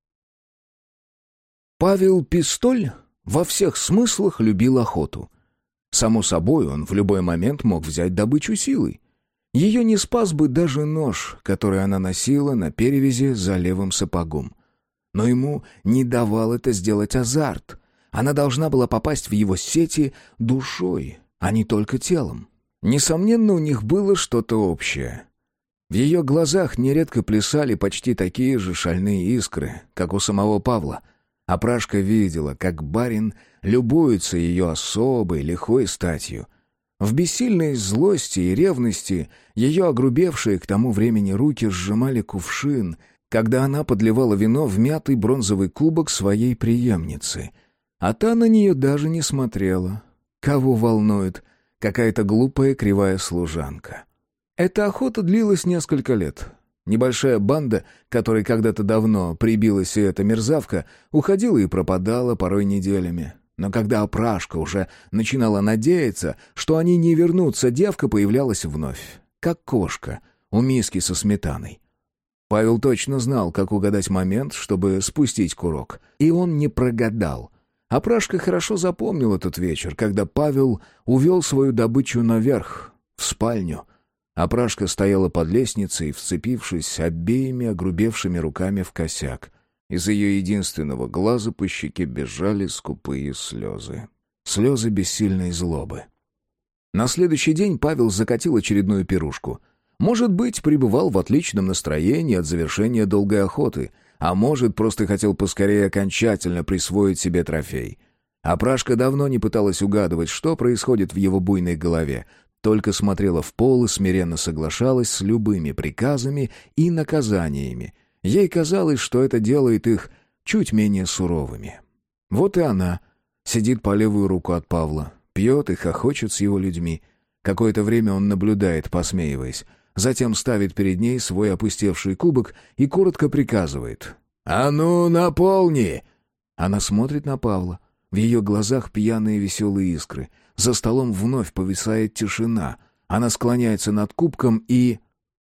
Павел Пистоль во всех смыслах любил охоту. Само собой, он в любой момент мог взять добычу силой. Ее не спас бы даже нож, который она носила на перевязи за левым сапогом. Но ему не давал это сделать азарт. Она должна была попасть в его сети душой, а не только телом. Несомненно, у них было что-то общее. В ее глазах нередко плясали почти такие же шальные искры, как у самого Павла. Опрашка видела, как барин любуется ее особой, лихой статью. В бессильной злости и ревности ее огрубевшие к тому времени руки сжимали кувшин, когда она подливала вино в мятый бронзовый кубок своей преемницы. А та на нее даже не смотрела. Кого волнует какая-то глупая кривая служанка? Эта охота длилась несколько лет. Небольшая банда, которой когда-то давно прибилась и эта мерзавка, уходила и пропадала порой неделями. Но когда Опрашка уже начинала надеяться, что они не вернутся, девка появлялась вновь, как кошка у миски со сметаной. Павел точно знал, как угадать момент, чтобы спустить курок. И он не прогадал. Опрашка хорошо запомнил этот вечер, когда Павел увел свою добычу наверх, в спальню. Опрашка стояла под лестницей, вцепившись обеими огрубевшими руками в косяк. Из ее единственного глаза по щеке бежали скупые слезы. Слезы бессильной злобы. На следующий день Павел закатил очередную пирушку. Может быть, пребывал в отличном настроении от завершения долгой охоты, а может, просто хотел поскорее окончательно присвоить себе трофей. Опрашка давно не пыталась угадывать, что происходит в его буйной голове, только смотрела в пол и смиренно соглашалась с любыми приказами и наказаниями. Ей казалось, что это делает их чуть менее суровыми. Вот и она сидит по левую руку от Павла, пьет и хохочет с его людьми. Какое-то время он наблюдает, посмеиваясь. Затем ставит перед ней свой опустевший кубок и коротко приказывает: «А ну, наполни!» Она смотрит на Павла. В ее глазах пьяные веселые искры. За столом вновь повисает тишина. Она склоняется над кубком и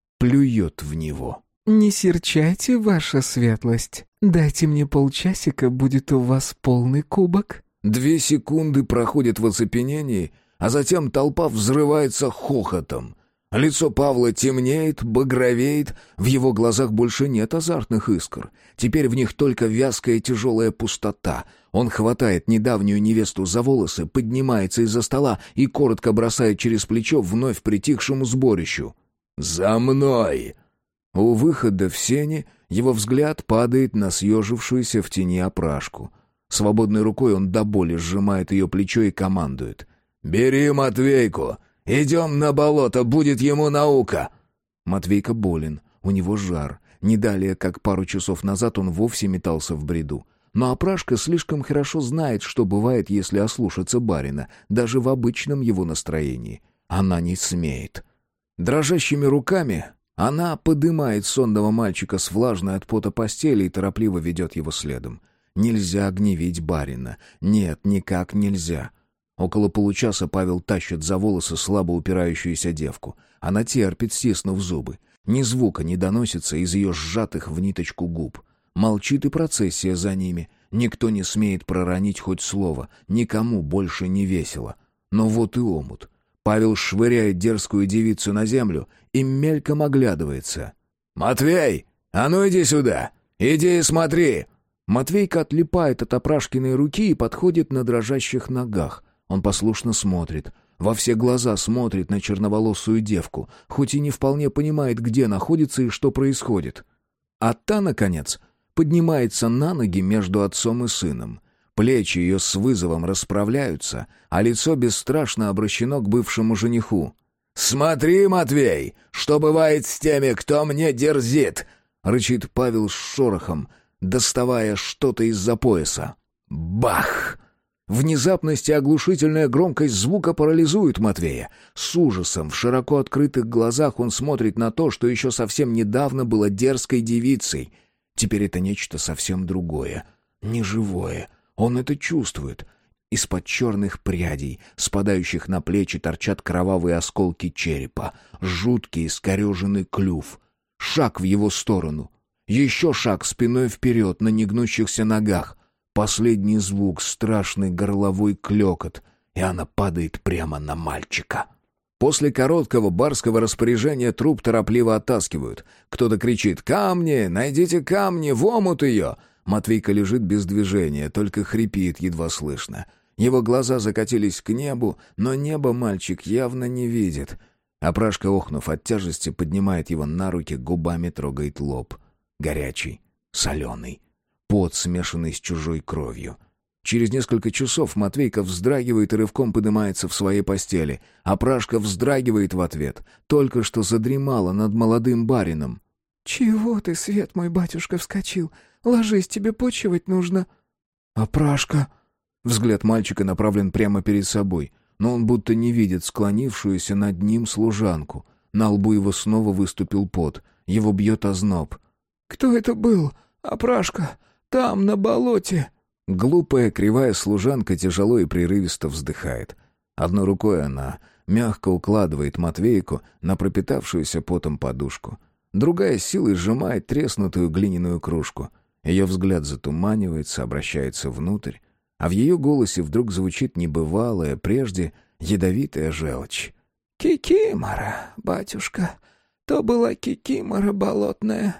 плюет в него. «Не серчайте, ваша светлость. Дайте мне полчасика, будет у вас полный кубок». 2 секунды проходят в оцепенении, а затем толпа взрывается хохотом. Лицо Павла темнеет, багровеет, в его глазах больше нет азартных искр. Теперь в них только вязкая тяжелая пустота. Он хватает недавнюю невесту за волосы, поднимается из-за стола и коротко бросает через плечо вновь притихшему сборищу: «За мной!» У выхода в сени его взгляд падает на съежившуюся в тени Опрашку. Свободной рукой он до боли сжимает ее плечо и командует: «Бери Матвейку! Идем на болото, будет ему наука!» Матвейка болен, у него жар. Не далее, как пару часов назад он вовсе метался в бреду. Но Опрашка слишком хорошо знает, что бывает, если ослушаться барина, даже в обычном его настроении. Она не смеет. Дрожащими руками она подымает сонного мальчика с влажной от пота постели и торопливо ведет его следом. Нельзя гневить барина. Нет, никак нельзя. Около получаса Павел тащит за волосы слабо упирающуюся девку. Она терпит, стиснув зубы. Ни звука не доносится из ее сжатых в ниточку губ. Молчит и процессия за ними. Никто не смеет проронить хоть слово. Никому больше не весело. Но вот и омут. Павел швыряет дерзкую девицу на землю и мельком оглядывается. «Матвей, а ну иди сюда! Иди и смотри!» Матвейка отлипает от Опрашкиной руки и подходит на дрожащих ногах. Он послушно смотрит. Во все глаза смотрит на черноволосую девку, хоть и не вполне понимает, где находится и что происходит. А та, наконец, поднимается на ноги между отцом и сыном. Плечи ее с вызовом расправляются, а лицо бесстрашно обращено к бывшему жениху. «Смотри, Матвей, что бывает с теми, кто мне дерзит!» — рычит Павел с шорохом, доставая что-то из-за пояса. Бах! Внезапность и оглушительная громкость звука парализуют Матвея. С ужасом в широко открытых глазах он смотрит на то, что еще совсем недавно было дерзкой девицей. Теперь это нечто совсем другое, неживое. Он это чувствует. Из-под черных прядей, спадающих на плечи, торчат кровавые осколки черепа, жуткий искореженный клюв. Шаг в его сторону. Еще шаг спиной вперед на негнущихся ногах. Последний звук, страшный горловой клёкот, и она падает прямо на мальчика. После короткого барского распоряжения труп торопливо оттаскивают. Кто-то кричит «Камни! Найдите камни! В омут ее!» Матвейка лежит без движения, только хрипит едва слышно. Его глаза закатились к небу, но небо мальчик явно не видит. Опрашка, охнув от тяжести, поднимает его на руки, губами трогает лоб. Горячий, соленый. Пот, смешанный с чужой кровью. Через несколько часов Матвейка вздрагивает и рывком поднимается в своей постели. Опрашка вздрагивает в ответ. Только что задремала над молодым барином. «Чего ты, свет мой батюшка, вскочил? Ложись, тебе почивать нужно». «Опрашка!» Взгляд мальчика направлен прямо перед собой, но он будто не видит склонившуюся над ним служанку. На лбу его снова выступил пот. Его бьет озноб. «Кто это был, Опрашка? Там, на болоте!» Глупая, кривая служанка тяжело и прерывисто вздыхает. Одной рукой она мягко укладывает Матвейку на пропитавшуюся потом подушку. Другая силой сжимает треснутую глиняную кружку. Ее взгляд затуманивается, обращается внутрь, а в ее голосе вдруг звучит небывалая, прежде ядовитая желчь. «Кикимора, батюшка, то была кикимора болотная».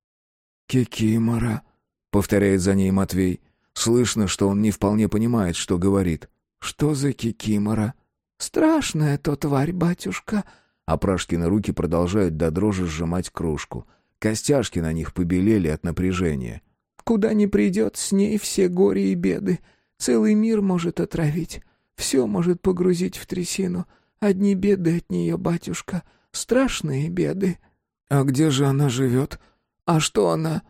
«Кикимора», — повторяет за ней Матвей. Слышно, что он не вполне понимает, что говорит. «Что за кикимора?» «Страшная то тварь, батюшка». Опрашкины руки продолжают до дрожи сжимать кружку. Костяшки на них побелели от напряжения. «Куда ни придет, с ней все горе и беды. Целый мир может отравить. Все может погрузить в трясину. Одни беды от нее, батюшка. Страшные беды». «А где же она живет?» «А что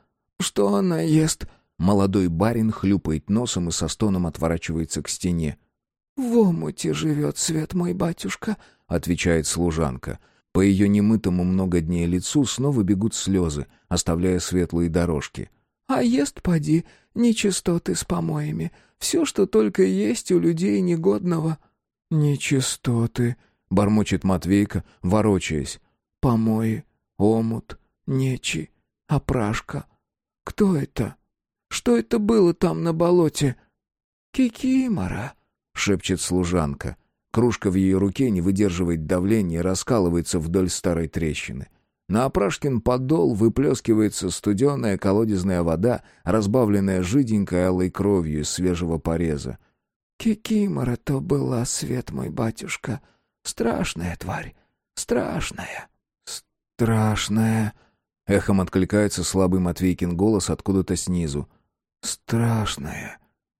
она ест?» Молодой барин хлюпает носом и со стоном отворачивается к стене. «В омуте живет, свет мой батюшка», — отвечает служанка. По ее немытому много дней лицу снова бегут слезы, оставляя светлые дорожки. «А ест, поди, нечистоты с помоями. Все, что только есть у людей негодного». «Нечистоты», — бормочет Матвейка, ворочаясь. «Помои, омут, нечи, опрашка. Кто это? Что это было там на болоте?» «Кикимора», — шепчет служанка. Кружка в ее руке не выдерживает давления и раскалывается вдоль старой трещины. На Опрашкин подол выплескивается студеная колодезная вода, разбавленная жиденькой алой кровью из свежего пореза. «Кикимора то была, свет мой батюшка. Страшная тварь, страшная». «Страшная», — эхом откликается слабый Матвейкин голос откуда-то снизу. «Страшная.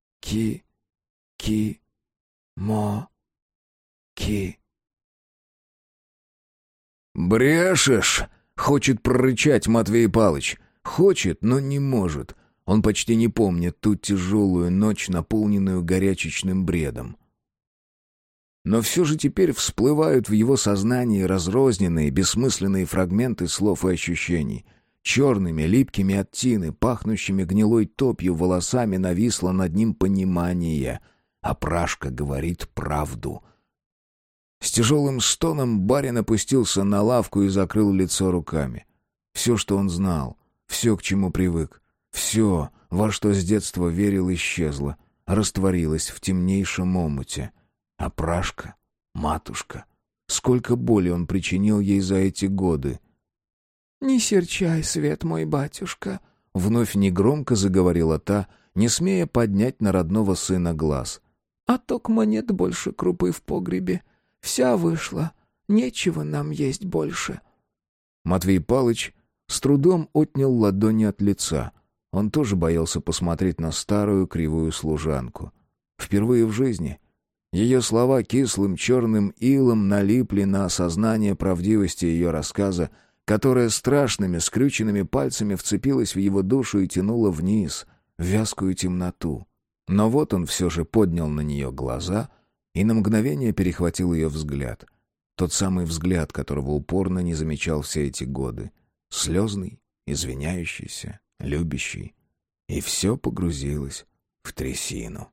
Ки-мо-ки». «Брешешь!» — хочет прорычать Матвей Палыч. Хочет, но не может. Он почти не помнит ту тяжелую ночь, наполненную горячечным бредом. Но все же теперь всплывают в его сознании разрозненные, бессмысленные фрагменты слов и ощущений. Черными, липкими от тины, пахнущими гнилой топью волосами нависло над ним понимание. а Прашка говорит правду. С тяжелым стоном барин опустился на лавку и закрыл лицо руками. Все, что он знал, все, к чему привык, все, во что с детства верил, исчезло, растворилось в темнейшем омуте. А Прашка, матушка, сколько боли он причинил ей за эти годы. «Не серчай, свет мой батюшка», — вновь негромко заговорила та, не смея поднять на родного сына глаз. «А токмо нет больше крупы в погребе. Вся вышла, нечего нам есть больше». Матвей Палыч с трудом отнял ладони от лица. Он тоже боялся посмотреть на старую кривую служанку. Впервые в жизни ее слова кислым черным илом налипли на осознание правдивости ее рассказа, которая страшными скрюченными пальцами вцепилась в его душу и тянула вниз, в вязкую темноту. Но вот он все же поднял на нее глаза и на мгновение перехватил ее взгляд. Тот самый взгляд, которого упорно не замечал все эти годы. Слезный, извиняющийся, любящий. И все погрузилось в трясину.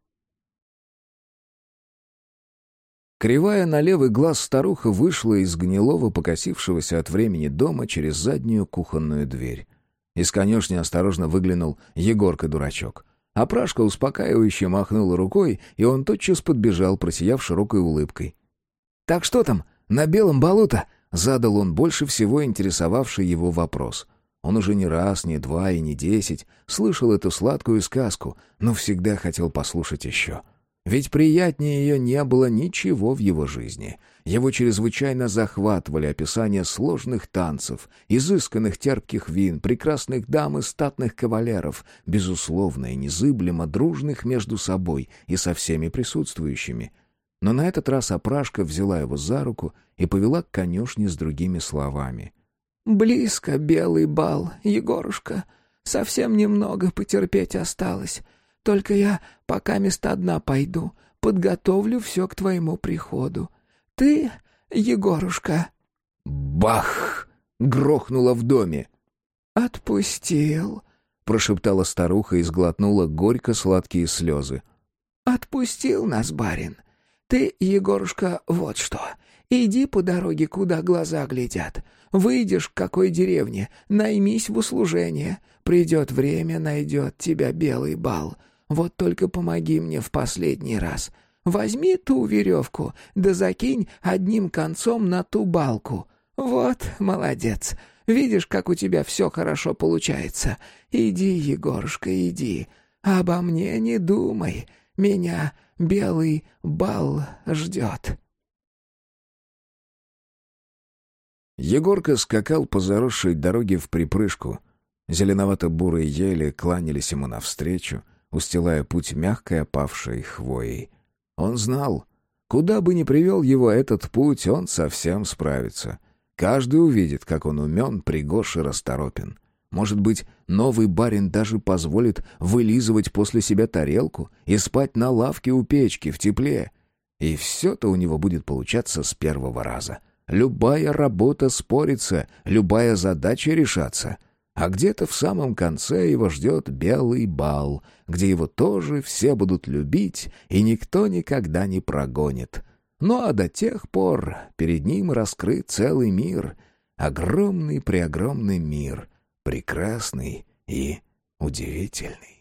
Кривая на левый глаз старуха вышла из гнилого, покосившегося от времени дома через заднюю кухонную дверь. Из конюшни осторожно выглянул Егорка-дурачок. А Прашка успокаивающе махнула рукой, и он тотчас подбежал, просияв широкой улыбкой. «Так что там, на белом балу-то?» — задал он больше всего интересовавший его вопрос. Он уже не раз, не два и не 10 слышал эту сладкую сказку, но всегда хотел послушать еще. Ведь приятнее ее не было ничего в его жизни. Его чрезвычайно захватывали описания сложных танцев, изысканных терпких вин, прекрасных дам и статных кавалеров, безусловно и незыблемо дружных между собой и со всеми присутствующими. Но на этот раз Опрашка взяла его за руку и повела к конюшне с другими словами. «Близко белый бал, Егорушка. Совсем немного потерпеть осталось. Только я пока места одна пойду, подготовлю все к твоему приходу. Ты, Егорушка...» Бах! Грохнуло в доме. «Отпустил», — прошептала старуха и сглотнула горько-сладкие слезы. «Отпустил нас, барин. Ты, Егорушка, вот что. Иди по дороге, куда глаза глядят. Выйдешь к какой деревне, наймись в услужение. Придет время, найдет тебя белый бал. Вот только помоги мне в последний раз. Возьми ту веревку, да закинь одним концом на ту балку. Вот, молодец. Видишь, как у тебя все хорошо получается. Иди, Егорушка, иди. Обо мне не думай. Меня белый бал ждет». Егорка скакал по заросшей дороге вприпрыжку. Зеленовато-бурые ели кланялись ему навстречу, устилая путь мягкой опавшей хвоей. Он знал, куда бы ни привел его этот путь, он совсем справится. Каждый увидит, как он умен, пригож и расторопен. Может быть, новый барин даже позволит вылизывать после себя тарелку и спать на лавке у печки в тепле. И все-то у него будет получаться с первого раза. Любая работа спорится, любая задача решаться. А где-то в самом конце его ждет белый бал, где его тоже все будут любить, и никто никогда не прогонит. Ну а до тех пор перед ним раскрыт целый мир, огромный-преогромный мир, прекрасный и удивительный.